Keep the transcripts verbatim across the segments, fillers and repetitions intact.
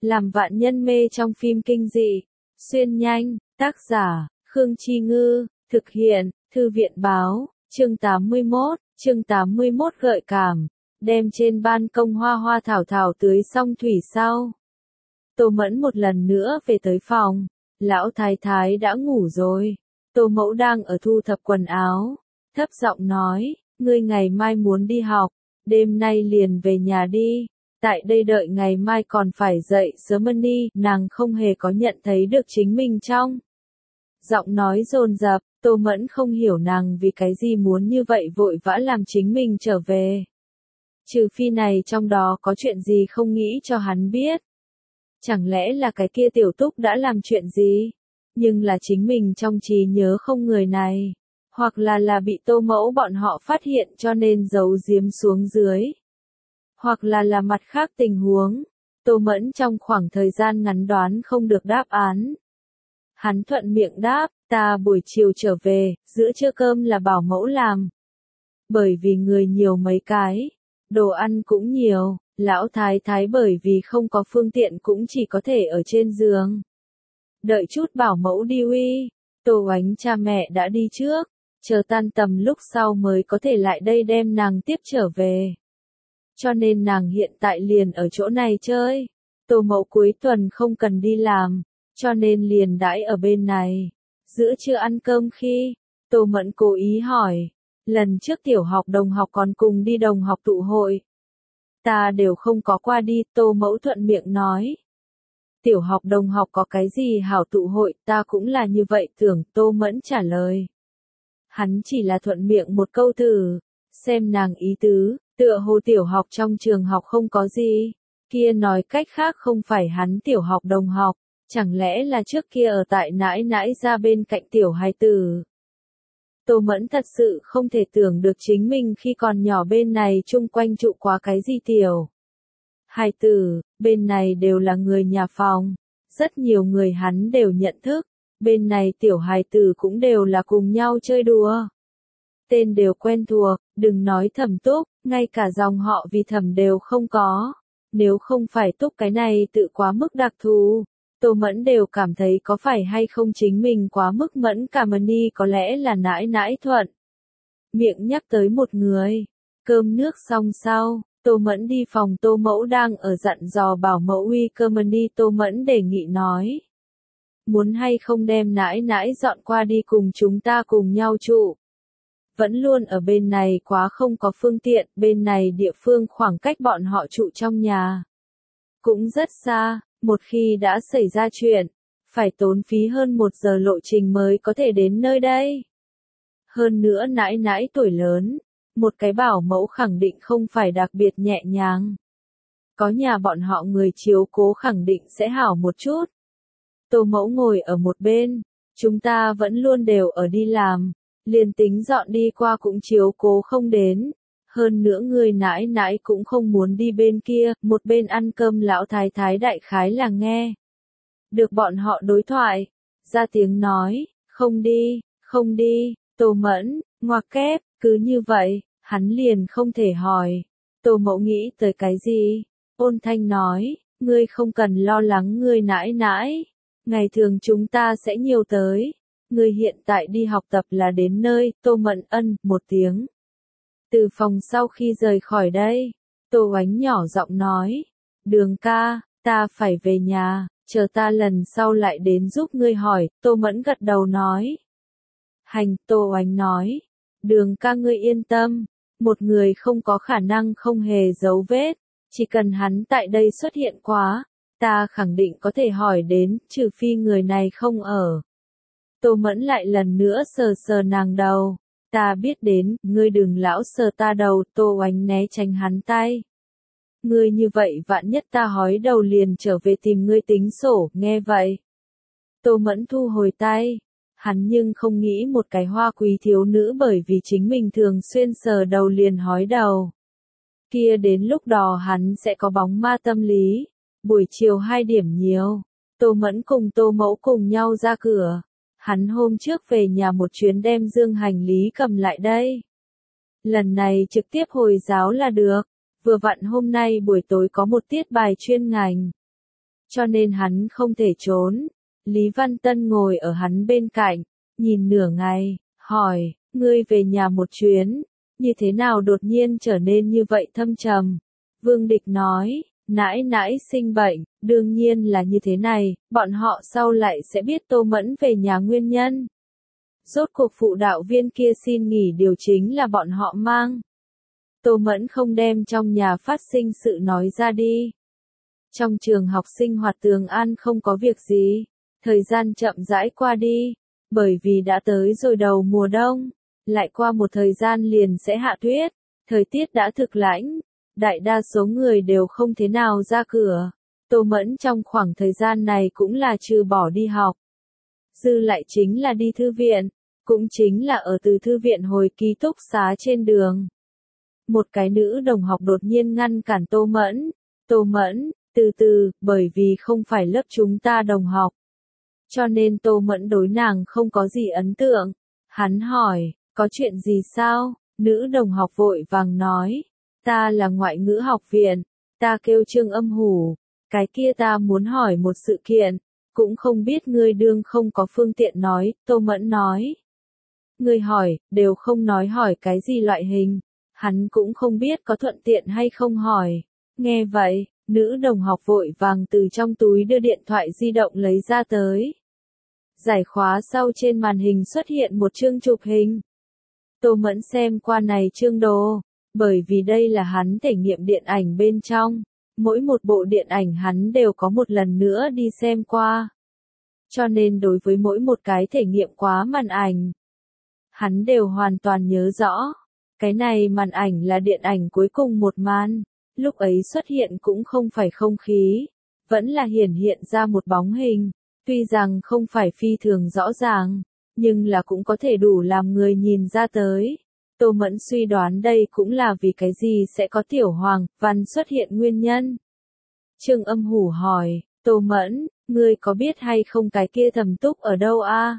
làm vạn nhân mê trong phim kinh dị. Xuyên nhanh, tác giả, Khương Chi Ngư, thực hiện, Thư viện báo, chương tám mươi mốt, chương tám mươi mốt gợi cảm, đem trên ban công hoa hoa thảo thảo tưới xong thủy sau. Tô Mẫn một lần nữa về tới phòng, lão thái thái đã ngủ rồi, Tô Mẫu đang ở thu thập quần áo, thấp giọng nói, ngươi ngày mai muốn đi học, đêm nay liền về nhà đi. Tại đây đợi ngày mai còn phải dậy sớm đi, nàng không hề có nhận thấy được chính mình trong. Giọng nói dồn dập, Tô Mẫn không hiểu nàng vì cái gì muốn như vậy vội vã làm chính mình trở về. Trừ phi này trong đó có chuyện gì không nghĩ cho hắn biết. Chẳng lẽ là cái kia tiểu túc đã làm chuyện gì? Nhưng là chính mình trong trí nhớ không người này. Hoặc là là bị Tô Mẫu bọn họ phát hiện cho nên giấu giếm xuống dưới. Hoặc là là mặt khác tình huống, Tô Mẫn trong khoảng thời gian ngắn đoán không được đáp án. Hắn thuận miệng đáp, ta buổi chiều trở về, giữa trưa cơm là bảo mẫu làm. Bởi vì người nhiều mấy cái, đồ ăn cũng nhiều, lão thái thái bởi vì không có phương tiện cũng chỉ có thể ở trên giường. Đợi chút bảo mẫu đi uy, Tô Oánh cha mẹ đã đi trước, chờ tan tầm lúc sau mới có thể lại đây đem nàng tiếp trở về. Cho nên nàng hiện tại liền ở chỗ này chơi. Tô Mẫu cuối tuần không cần đi làm, cho nên liền đãi ở bên này. Giữa trưa ăn cơm khi, Tô Mẫn cố ý hỏi, lần trước tiểu học đồng học còn cùng đi đồng học tụ hội. Ta đều không có qua đi, Tô Mẫu thuận miệng nói. Tiểu học đồng học có cái gì hảo tụ hội, ta cũng là như vậy tưởng, Tô Mẫn trả lời. Hắn chỉ là thuận miệng một câu thử, xem nàng ý tứ. Tựa hồ tiểu học trong trường học không có gì, kia nói cách khác không phải hắn tiểu học đồng học, chẳng lẽ là trước kia ở tại nãi nãi ra bên cạnh tiểu hài tử. Tô Mẫn thật sự không thể tưởng được chính mình khi còn nhỏ bên này chung quanh trụ quá cái gì tiểu. Hài tử, bên này đều là người nhà phòng, rất nhiều người hắn đều nhận thức, bên này tiểu hài tử cũng đều là cùng nhau chơi đùa. Tên đều quen thuộc, đừng nói Thẩm Túc, ngay cả dòng họ vì Thẩm đều không có. Nếu không phải Túc cái này tự quá mức đặc thù, Tô Mẫn đều cảm thấy có phải hay không chính mình quá mức mẫn cảm đi, có lẽ là nãi nãi Thuận. Miệng nhắc tới một người, cơm nước xong sau, Tô Mẫn đi phòng Tô Mẫu đang ở dặn dò bảo mẫu uy cơm đi, Tô Mẫn đề nghị nói. Muốn hay không đem nãi nãi dọn qua đi cùng chúng ta cùng nhau trụ. Vẫn luôn ở bên này quá không có phương tiện, bên này địa phương khoảng cách bọn họ trụ trong nhà. Cũng rất xa, một khi đã xảy ra chuyện, phải tốn phí hơn một giờ lộ trình mới có thể đến nơi đây. Hơn nữa nãi nãi tuổi lớn, một cái bảo mẫu khẳng định không phải đặc biệt nhẹ nhàng. Có nhà bọn họ người chiếu cố khẳng định sẽ hảo một chút. Tô Mẫu ngồi ở một bên, chúng ta vẫn luôn đều ở đi làm. Liền tính dọn đi qua cũng chiếu cố không đến. Hơn nữa người nãi nãi cũng không muốn đi bên kia, một bên ăn cơm lão thái thái đại khái là nghe. Được bọn họ đối thoại, ra tiếng nói, không đi, không đi, Tô Mẫn, ngoặc kép, cứ như vậy, hắn liền không thể hỏi. Tô Mẫu nghĩ tới cái gì? Ôn thanh nói, ngươi không cần lo lắng ngươi nãi nãi, ngày thường chúng ta sẽ nhiều tới. Người hiện tại đi học tập là đến nơi, Tô Mẫn ân, một tiếng. Từ phòng sau khi rời khỏi đây, Tô Oánh nhỏ giọng nói, Đường ca, ta phải về nhà, chờ ta lần sau lại đến giúp ngươi hỏi, Tô Mẫn gật đầu nói. Hành, Tô Oánh nói, Đường ca ngươi yên tâm, một người không có khả năng không hề giấu vết, chỉ cần hắn tại đây xuất hiện quá, ta khẳng định có thể hỏi đến, trừ phi người này không ở. Tô Mẫn lại lần nữa sờ sờ nàng đầu. Ta biết đến, ngươi đừng lão sờ ta đầu, Tô Oánh né tránh hắn tay. Ngươi như vậy vạn nhất ta hói đầu liền trở về tìm ngươi tính sổ, nghe vậy. Tô Mẫn thu hồi tay. Hắn nhưng không nghĩ một cái hoa quý thiếu nữ bởi vì chính mình thường xuyên sờ đầu liền hói đầu. Kia đến lúc đó hắn sẽ có bóng ma tâm lý. Buổi chiều hai điểm nhiều, Tô Mẫn cùng Tô Mẫu cùng nhau ra cửa. Hắn hôm trước về nhà một chuyến đem dương hành lý cầm lại đây. Lần này trực tiếp hồi giáo là được, vừa vặn hôm nay buổi tối có một tiết bài chuyên ngành. cho nên hắn không thể trốn. Lý Văn Tân ngồi ở hắn bên cạnh, nhìn nửa ngày, hỏi, ngươi về nhà một chuyến, như thế nào đột nhiên trở nên như vậy thâm trầm? Vương Địch nói, nãi nãi sinh bệnh, đương nhiên là như thế này, bọn họ sau lại sẽ biết Tô Mẫn về nhà nguyên nhân. Rốt cuộc phụ đạo viên kia xin nghỉ điều chính là bọn họ mang. Tô Mẫn không đem trong nhà phát sinh sự nói ra đi. Trong trường học sinh hoạt Tường An không có việc gì, thời gian chậm rãi qua đi, bởi vì đã tới rồi đầu mùa đông, lại qua một thời gian liền sẽ hạ tuyết, thời tiết đã thực lãnh, đại đa số người đều không thế nào ra cửa. Tô Mẫn trong khoảng thời gian này cũng là trừ bỏ đi học, dư lại chính là đi thư viện, cũng chính là ở từ thư viện hồi ký túc xá trên đường. Một cái nữ đồng học đột nhiên ngăn cản Tô Mẫn, Tô Mẫn, từ từ, bởi vì không phải lớp chúng ta đồng học. Cho nên Tô Mẫn đối nàng không có gì ấn tượng. Hắn hỏi, có chuyện gì sao? Nữ đồng học vội vàng nói, ta là ngoại ngữ học viện, ta kêu Trương Âm Hủ, cái kia ta muốn hỏi một sự kiện, cũng không biết ngươi đương không có phương tiện nói, Tô Mẫn nói. Ngươi hỏi, đều không nói hỏi cái gì loại hình, hắn cũng không biết có thuận tiện hay không hỏi. Nghe vậy, nữ đồng học vội vàng từ trong túi đưa điện thoại di động lấy ra tới. Giải khóa sau trên màn hình xuất hiện một chương chụp hình. Tô Mẫn xem qua này chương đồ, bởi vì đây là hắn thể nghiệm điện ảnh bên trong, mỗi một bộ điện ảnh hắn đều có một lần nữa đi xem qua. Cho nên đối với mỗi một cái thể nghiệm quá màn ảnh, hắn đều hoàn toàn nhớ rõ. Cái này màn ảnh là điện ảnh cuối cùng một màn, lúc ấy xuất hiện cũng không phải không khí, vẫn là hiển hiện ra một bóng hình, tuy rằng không phải phi thường rõ ràng, nhưng là cũng có thể đủ làm người nhìn ra tới. Tô Mẫn suy đoán đây cũng là vì cái gì sẽ có tiểu hoàng văn xuất hiện nguyên nhân. Trương Âm Hủ hỏi, Tô Mẫn, ngươi có biết hay không cái kia Thẩm Túc ở đâu a?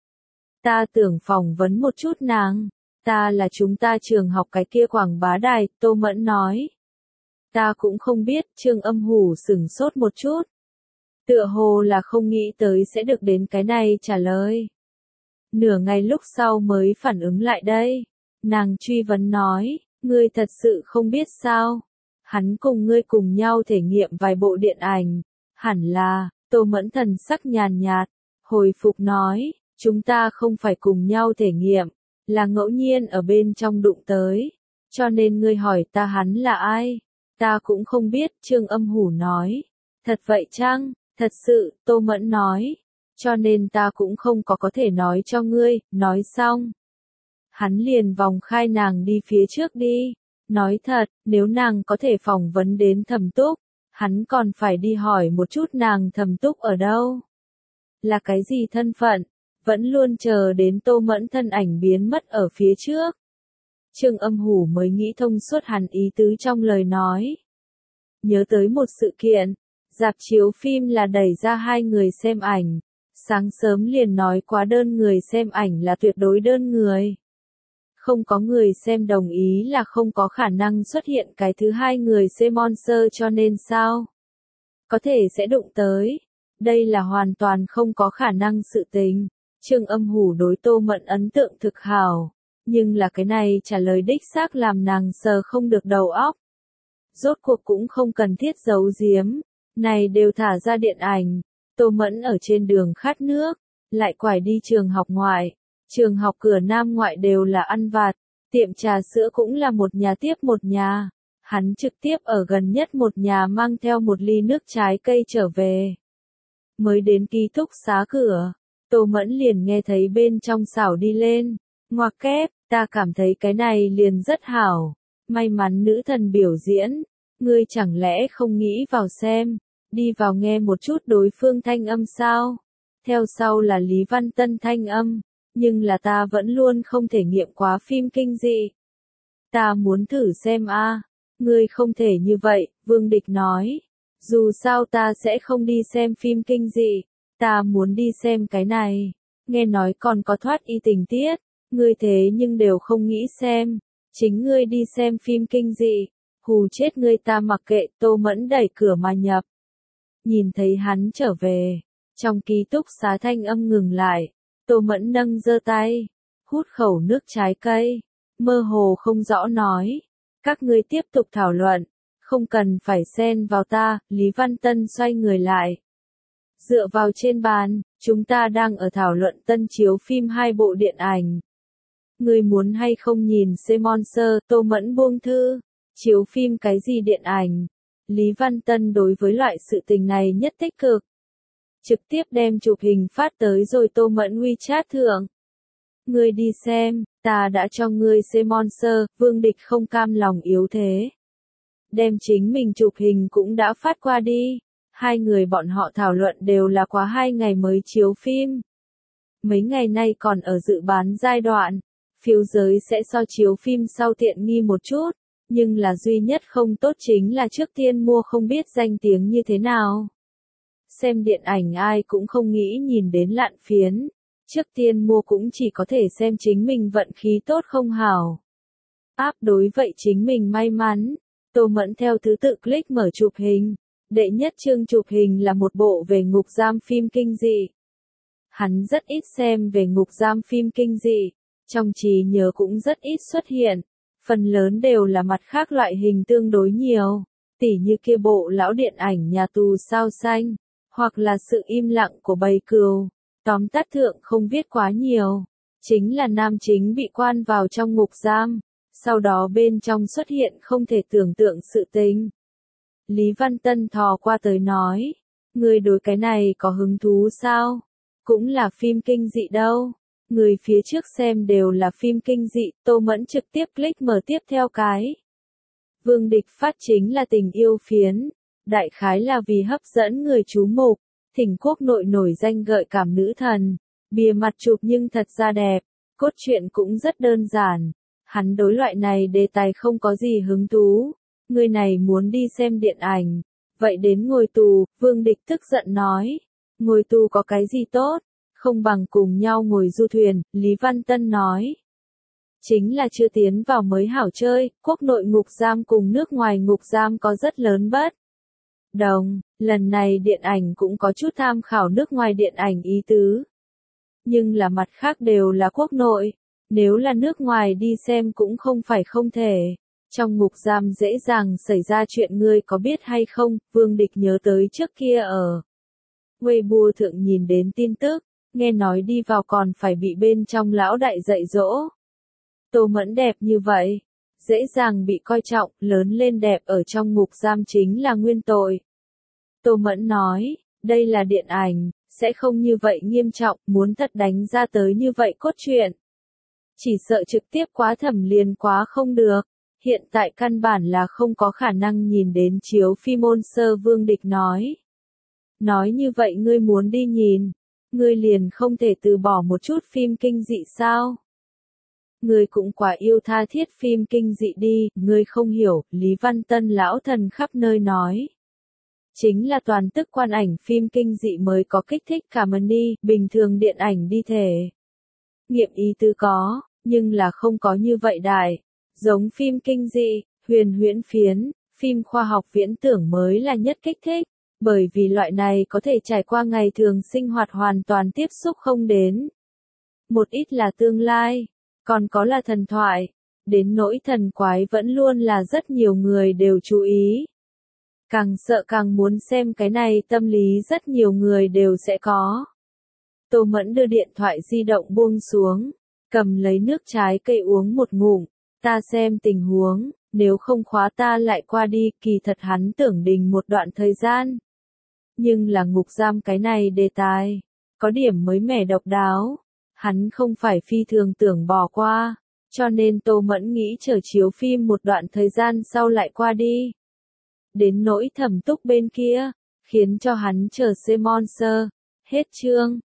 Ta tưởng phỏng vấn một chút nàng, ta là chúng ta trường học cái kia quảng bá đài, Tô Mẫn nói. Ta cũng không biết, Trương Âm Hủ sửng sốt một chút. Tựa hồ là không nghĩ tới sẽ được đến cái này trả lời. Nửa ngày lúc sau mới phản ứng lại đây. Nàng truy vấn nói, ngươi thật sự không biết sao? Hắn cùng ngươi cùng nhau thể nghiệm vài bộ điện ảnh. Hẳn là, Tô Mẫn thần sắc nhàn nhạt, hồi phục nói, chúng ta không phải cùng nhau thể nghiệm, là ngẫu nhiên ở bên trong đụng tới. Cho nên ngươi hỏi ta hắn là ai? Ta cũng không biết, Trương Âm Hủ nói. Thật vậy chăng? Thật sự, Tô Mẫn nói. Cho nên ta cũng không có có thể nói cho ngươi, nói xong. Hắn liền vòng khai nàng đi phía trước đi. Nói thật, nếu nàng có thể phỏng vấn đến Thẩm Túc, hắn còn phải đi hỏi một chút nàng Thẩm Túc ở đâu. Là cái gì thân phận, vẫn luôn chờ đến Tô Mẫn thân ảnh biến mất ở phía trước. Trương Âm Hủ mới nghĩ thông suốt hẳn ý tứ trong lời nói. Nhớ tới một sự kiện, rạp chiếu phim là đẩy ra hai người xem ảnh. Sáng sớm liền nói quá đơn người xem ảnh là tuyệt đối đơn người. Không có người xem đồng ý là không có khả năng xuất hiện cái thứ hai người xem monster cho nên sao? Có thể sẽ đụng tới. Đây là hoàn toàn không có khả năng sự tình. Trương Âm Hủ đối Tô Mẫn ấn tượng thực hảo. Nhưng là cái này trả lời đích xác làm nàng sờ không được đầu óc. Rốt cuộc cũng không cần thiết giấu giếm. Này đều thả ra điện ảnh. Tô Mẫn ở trên đường khát nước. Lại quải đi trường học ngoại. Trường học cửa nam ngoại đều là ăn vặt. Tiệm trà sữa cũng là một nhà tiếp một nhà. Hắn trực tiếp ở gần nhất một nhà mang theo một ly nước trái cây trở về. Mới đến ký túc xá cửa. Tô Mẫn liền nghe thấy bên trong xảo đi lên. Ngoặc kép, ta cảm thấy cái này liền rất hảo. May mắn nữ thần biểu diễn. Ngươi chẳng lẽ không nghĩ vào xem. Đi vào nghe một chút đối phương thanh âm sao. Theo sau là Lý Văn Tân thanh âm. Nhưng là ta vẫn luôn không thể nghiệm quá phim kinh dị. Ta muốn thử xem a. Ngươi không thể như vậy, Vương Địch nói. Dù sao ta sẽ không đi xem phim kinh dị. Ta muốn đi xem cái này. Nghe nói còn có thoát y tình tiết. Ngươi thế nhưng đều không nghĩ xem. Chính ngươi đi xem phim kinh dị. Hù chết ngươi ta mặc kệ, Tô Mẫn đẩy cửa mà nhập. nhìn thấy hắn trở về. Trong ký túc xá thanh âm ngừng lại, Tô Mẫn nâng giơ tay, hút khẩu nước trái cây, mơ hồ không rõ nói. Các ngươi tiếp tục thảo luận, không cần phải xen vào ta, Lý Văn Tân xoay người lại. Dựa vào trên bàn, chúng ta đang ở thảo luận tân chiếu phim hai bộ điện ảnh. Ngươi muốn hay không nhìn xem Monster, Tô Mẫn buông thư, chiếu phim cái gì điện ảnh. Lý Văn Tân đối với loại sự tình này nhất tích cực. Trực tiếp đem chụp hình phát tới rồi Tô Mẫn WeChat thượng. Ngươi đi xem, ta đã cho ngươi xem Monster, Vương Địch không cam lòng yếu thế. Đem chính mình chụp hình cũng đã phát qua đi. Hai người bọn họ thảo luận đều là quá hai ngày mới chiếu phim. Mấy ngày nay còn ở dự bán giai đoạn, phiếu giới sẽ so chiếu phim sau tiện nghi một chút, nhưng là duy nhất không tốt chính là trước tiên mua không biết danh tiếng như thế nào. Xem điện ảnh ai cũng không nghĩ nhìn đến lạn phiến, trước tiên mua cũng chỉ có thể xem chính mình vận khí tốt không hảo. Áp đối vậy chính mình may mắn, Tô Mẫn theo thứ tự click mở chụp hình. Đệ nhất chương chụp hình là một bộ về ngục giam phim kinh dị. Hắn rất ít xem về ngục giam phim kinh dị, trong trí nhớ cũng rất ít xuất hiện, phần lớn đều là mặt khác loại hình tương đối nhiều, tỉ như kia bộ lão điện ảnh nhà tù sao xanh, hoặc là sự im lặng của bầy cừu. Tóm tắt thượng không viết quá nhiều, chính là nam chính bị quan vào trong ngục giam, sau đó bên trong xuất hiện không thể tưởng tượng sự tình. Lý Văn Tân thò qua tới nói, người đối cái này có hứng thú sao? Cũng là phim kinh dị đâu. Người phía trước xem đều là phim kinh dị, Tô Mẫn trực tiếp click mở tiếp theo cái. Vương Địch phát chính là tình yêu phiến, đại khái là vì hấp dẫn người chú mục, thỉnh quốc nội nổi danh gợi cảm nữ thần, bìa mặt chụp nhưng thật ra đẹp, cốt truyện cũng rất đơn giản. Hắn đối loại này đề tài không có gì hứng thú. Người này muốn đi xem điện ảnh, vậy đến ngồi tù, Vương Địch tức giận nói. Ngồi tù có cái gì tốt, không bằng cùng nhau ngồi du thuyền, Lý Văn Tân nói. Chính là chưa tiến vào mới hảo chơi, quốc nội ngục giam cùng nước ngoài ngục giam có rất lớn bất đồng, lần này điện ảnh cũng có chút tham khảo nước ngoài điện ảnh ý tứ. Nhưng là mặt khác đều là quốc nội, nếu là nước ngoài đi xem cũng không phải không thể. Trong ngục giam dễ dàng xảy ra chuyện ngươi có biết hay không, Vương Địch nhớ tới trước kia ở Weibo thượng nhìn đến tin tức, nghe nói đi vào còn phải bị bên trong lão đại dạy dỗ. Tô Mẫn đẹp như vậy, dễ dàng bị coi trọng, lớn lên đẹp ở trong ngục giam chính là nguyên tội. Tô Mẫn nói, đây là điện ảnh, sẽ không như vậy nghiêm trọng, muốn thật đánh ra tới như vậy cốt truyện. Chỉ sợ trực tiếp quá thẩm liền quá không được. Hiện tại căn bản là không có khả năng nhìn đến chiếu phim Monster, Vương Địch nói. Nói như vậy ngươi muốn đi nhìn, ngươi liền không thể từ bỏ một chút phim kinh dị sao? Ngươi cũng quá yêu tha thiết phim kinh dị đi, ngươi không hiểu, Lý Văn Tân lão thần khắp nơi nói. Chính là toàn tức quan ảnh phim kinh dị mới có kích thích cả money, bình thường điện ảnh đi thể. Nghiệm ý tứ có, nhưng là không có như vậy đại. Giống phim kinh dị, huyền huyễn phiến, phim khoa học viễn tưởng mới là nhất kích thích, bởi vì loại này có thể trải qua ngày thường sinh hoạt hoàn toàn tiếp xúc không đến. Một ít là tương lai, còn có là thần thoại, đến nỗi thần quái vẫn luôn là rất nhiều người đều chú ý. Càng sợ càng muốn xem cái này tâm lý rất nhiều người đều sẽ có. Tô Mẫn đưa điện thoại di động buông xuống, cầm lấy nước trái cây uống một ngụm. Ta xem tình huống, nếu không khóa ta lại qua đi, kỳ thật hắn tưởng đình một đoạn thời gian. Nhưng là ngục giam cái này đề tài, có điểm mới mẻ độc đáo, hắn không phải phi thường tưởng bỏ qua, cho nên Tô Mẫn nghĩ chờ chiếu phim một đoạn thời gian sau lại qua đi. Đến nỗi Thẩm Túc bên kia, khiến cho hắn chờ xem Monster, hết chương.